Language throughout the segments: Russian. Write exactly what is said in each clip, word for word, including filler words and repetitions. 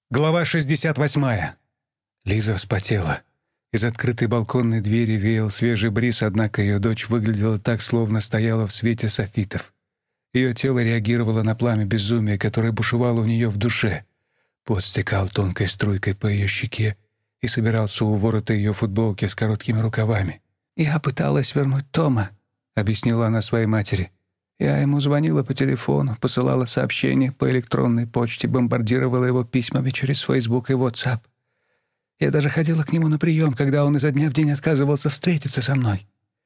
Глава шестьдесят восьмая. Лиза вспотела. Из открытой балконной двери веял свежий бриз, однако ее дочь выглядела так, словно стояла в свете софитов. Ее тело реагировало на пламя безумия, которое бушевало у нее в душе. Пот стекал тонкой струйкой по ее щеке и собирался у ворота ее футболки с короткими рукавами. «Я пыталась вернуть Тома», — объяснила она своей матери. «Я ему звонила по телефону, посылала сообщения по электронной почте, бомбардировала его письмами через Facebook и WhatsApp. Я даже ходила к нему на прием, когда он изо дня в день отказывался встретиться со мной.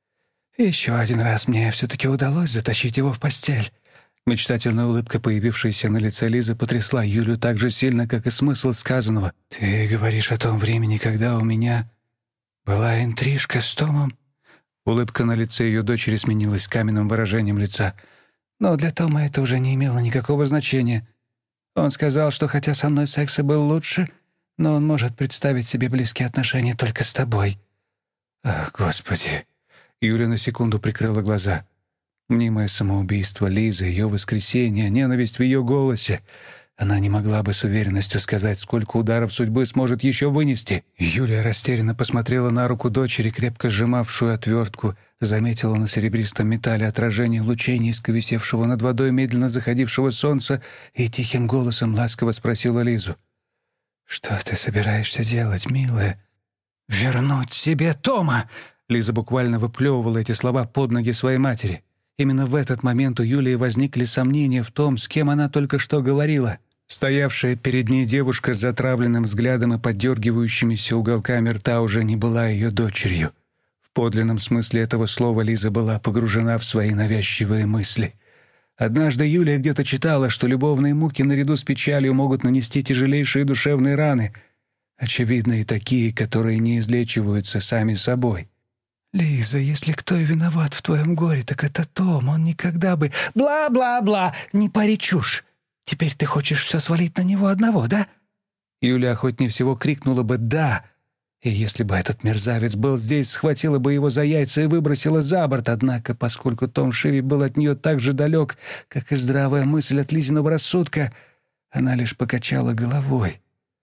И еще один раз мне все-таки удалось затащить его в постель». Мечтательная улыбка, появившаяся на лице Лизы, потрясла Юлю так же сильно, как и смысл сказанного. «Ты говоришь о том времени, когда у меня была интрижка с Томом?» Улыбка на лице ее дочери сменилась каменным выражением лица. «Но для Тома это уже не имело никакого значения. Он сказал, что хотя со мной секс и был лучше, но он может представить себе близкие отношения только с тобой». «Ах, Господи!» Юля на секунду прикрыла глаза. Мнимое самоубийство Лизы, ее воскресение, ненависть в ее голосе. Она не могла бы с уверенностью сказать, сколько ударов судьбы сможет еще вынести. Юлия растерянно посмотрела на руку дочери, крепко сжимавшую отвертку, заметила на серебристом металле отражение лучей, низко висевшего над водой медленно заходившего солнца, и тихим голосом ласково спросила Лизу: «Что ты собираешься делать, милая?» «Вернуть себе Тома!» Лиза буквально выплевывала эти слова под ноги своей матери. Именно в этот момент у Юлии возникли сомнения в том, с кем она только что говорила. Стоявшая перед ней девушка с затравленным взглядом и поддергивающимися уголками рта уже не была ее дочерью. В подлинном смысле этого слова Лиза была погружена в свои навязчивые мысли. Однажды Юлия где-то читала, что любовные муки наряду с печалью могут нанести тяжелейшие душевные раны, очевидно, и такие, которые не излечиваются сами собой. «Лиза, если кто и виноват в твоем горе, так это Том. Он никогда бы...» «Бла-бла-бла! Не пари чушь! Теперь ты хочешь все свалить на него одного, да?» Юля охотнее всего крикнула бы «да!» И если бы этот мерзавец был здесь, схватила бы его за яйца и выбросила за борт. Однако, поскольку Том Шиви был от нее так же далек, как и здравая мысль от Лизиного рассудка, она лишь покачала головой.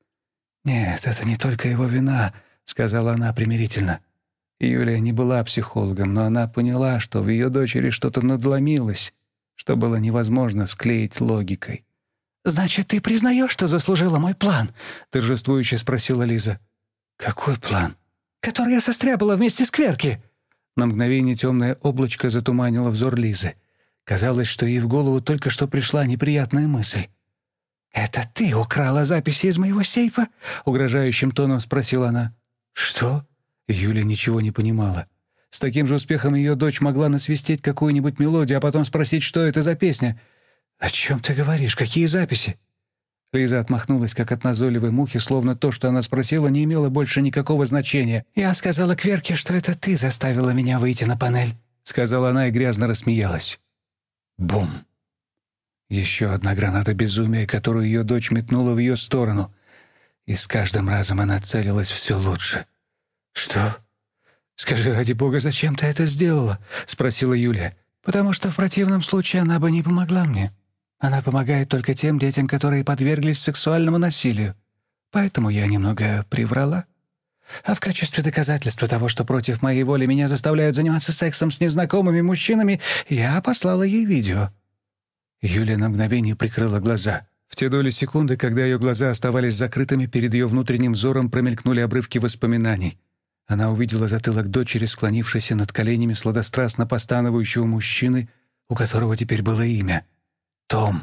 «Нет, это не только его вина», — сказала она примирительно. Юлия не была психологом, но она поняла, что в ее дочери что-то надломилось, что было невозможно склеить логикой. «Значит, ты признаешь, что заслужила мой план?» — торжествующе спросила Лиза. «Какой план?» «Который я состряпала вместе с Кверки». На мгновение темное облачко затуманило взор Лизы. Казалось, что ей в голову только что пришла неприятная мысль. «Это ты украла записи из моего сейфа?» — угрожающим тоном спросила она. «Что?» Юля ничего не понимала. С таким же успехом ее дочь могла насвистеть какую-нибудь мелодию, а потом спросить, что это за песня. «О чем ты говоришь? Какие записи?» Лиза отмахнулась, как от назойливой мухи, словно то, что она спросила, не имело больше никакого значения. «Я сказала Кверке, что это ты заставила меня выйти на панель», — сказала она и грязно рассмеялась. Бум! Еще одна граната безумия, которую ее дочь метнула в ее сторону. И с каждым разом она целилась все лучше. «Что? Скажи, ради бога, зачем ты это сделала?» — спросила Юлия. «Потому что в противном случае она бы не помогла мне. Она помогает только тем детям, которые подверглись сексуальному насилию. Поэтому я немного приврала. А в качестве доказательства того, что против моей воли меня заставляют заниматься сексом с незнакомыми мужчинами, я послала ей видео». Юлия на мгновение прикрыла глаза. В те доли секунды, когда ее глаза оставались закрытыми, перед ее внутренним взором промелькнули обрывки воспоминаний. Она увидела затылок дочери, склонившейся над коленями сладострастно постановающего мужчины, у которого теперь было имя — Том.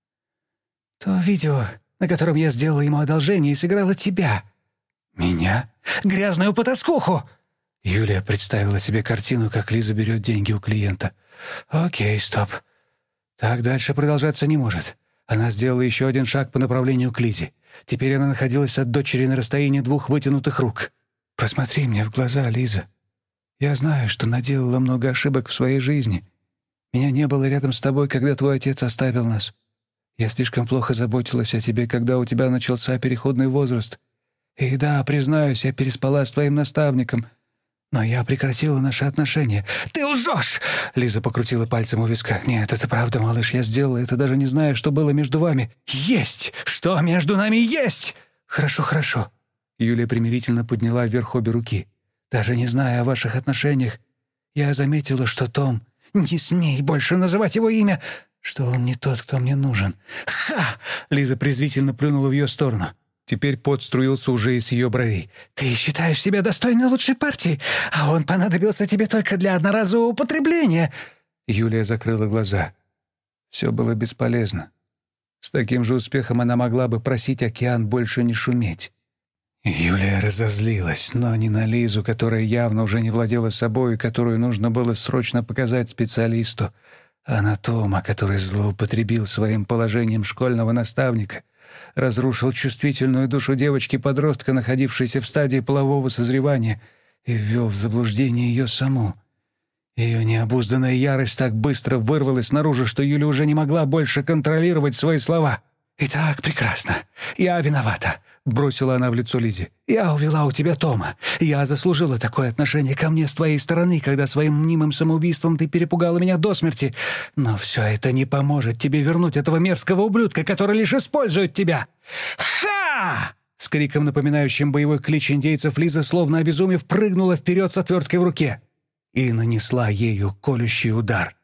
«То видео, на котором я сделала ему одолжение и сыграла тебя». «Меня? Грязную потаскуху!» Юлия представила себе картину, как Лиза берет деньги у клиента. «Окей, стоп. Так дальше продолжаться не может». Она сделала еще один шаг по направлению к Лизе. Теперь она находилась от дочери на расстоянии двух вытянутых рук. «Посмотри мне в глаза, Лиза. Я знаю, что наделала много ошибок в своей жизни. Меня не было рядом с тобой, когда твой отец оставил нас. Я слишком плохо заботилась о тебе, когда у тебя начался переходный возраст. И да, признаюсь, я переспала с твоим наставником. Но я прекратила наши отношения». «Ты лжешь!» — Лиза покрутила пальцем у виска. «Нет, это правда, малыш, я сделала это, даже не зная, что было между вами». «Есть! Что между нами есть?» «Хорошо, хорошо». Юлия примирительно подняла вверх обе руки. «Даже не зная о ваших отношениях, я заметила, что Том... Не смей больше называть его имя! Что он не тот, кто мне нужен». «Ха!» — Лиза презрительно плюнула в ее сторону. Теперь пот струился уже из ее бровей. «Ты считаешь себя достойной лучшей партии, а он понадобился тебе только для одноразового употребления!» Юлия закрыла глаза. Все было бесполезно. С таким же успехом она могла бы просить океан больше не шуметь. Юлия разозлилась, но не на Лизу, которая явно уже не владела собой и которую нужно было срочно показать специалисту, а на Тома, который злоупотребил своим положением школьного наставника, разрушил чувствительную душу девочки-подростка, находившейся в стадии полового созревания, и ввел в заблуждение ее саму. Ее необузданная ярость так быстро вырвалась наружу, что Юля уже не могла больше контролировать свои слова. «Итак, прекрасно. Я виновата», — бросила она в лицо Лизе. «Я увела у тебя Тома. Я заслужила такое отношение ко мне с твоей стороны, когда своим мнимым самоубийством ты перепугала меня до смерти. Но все это не поможет тебе вернуть этого мерзкого ублюдка, который лишь использует тебя». «Ха!» С криком, напоминающим боевой клич индейцев, Лиза, словно обезумев, прыгнула вперед с отверткой в руке и нанесла ею колющий удар.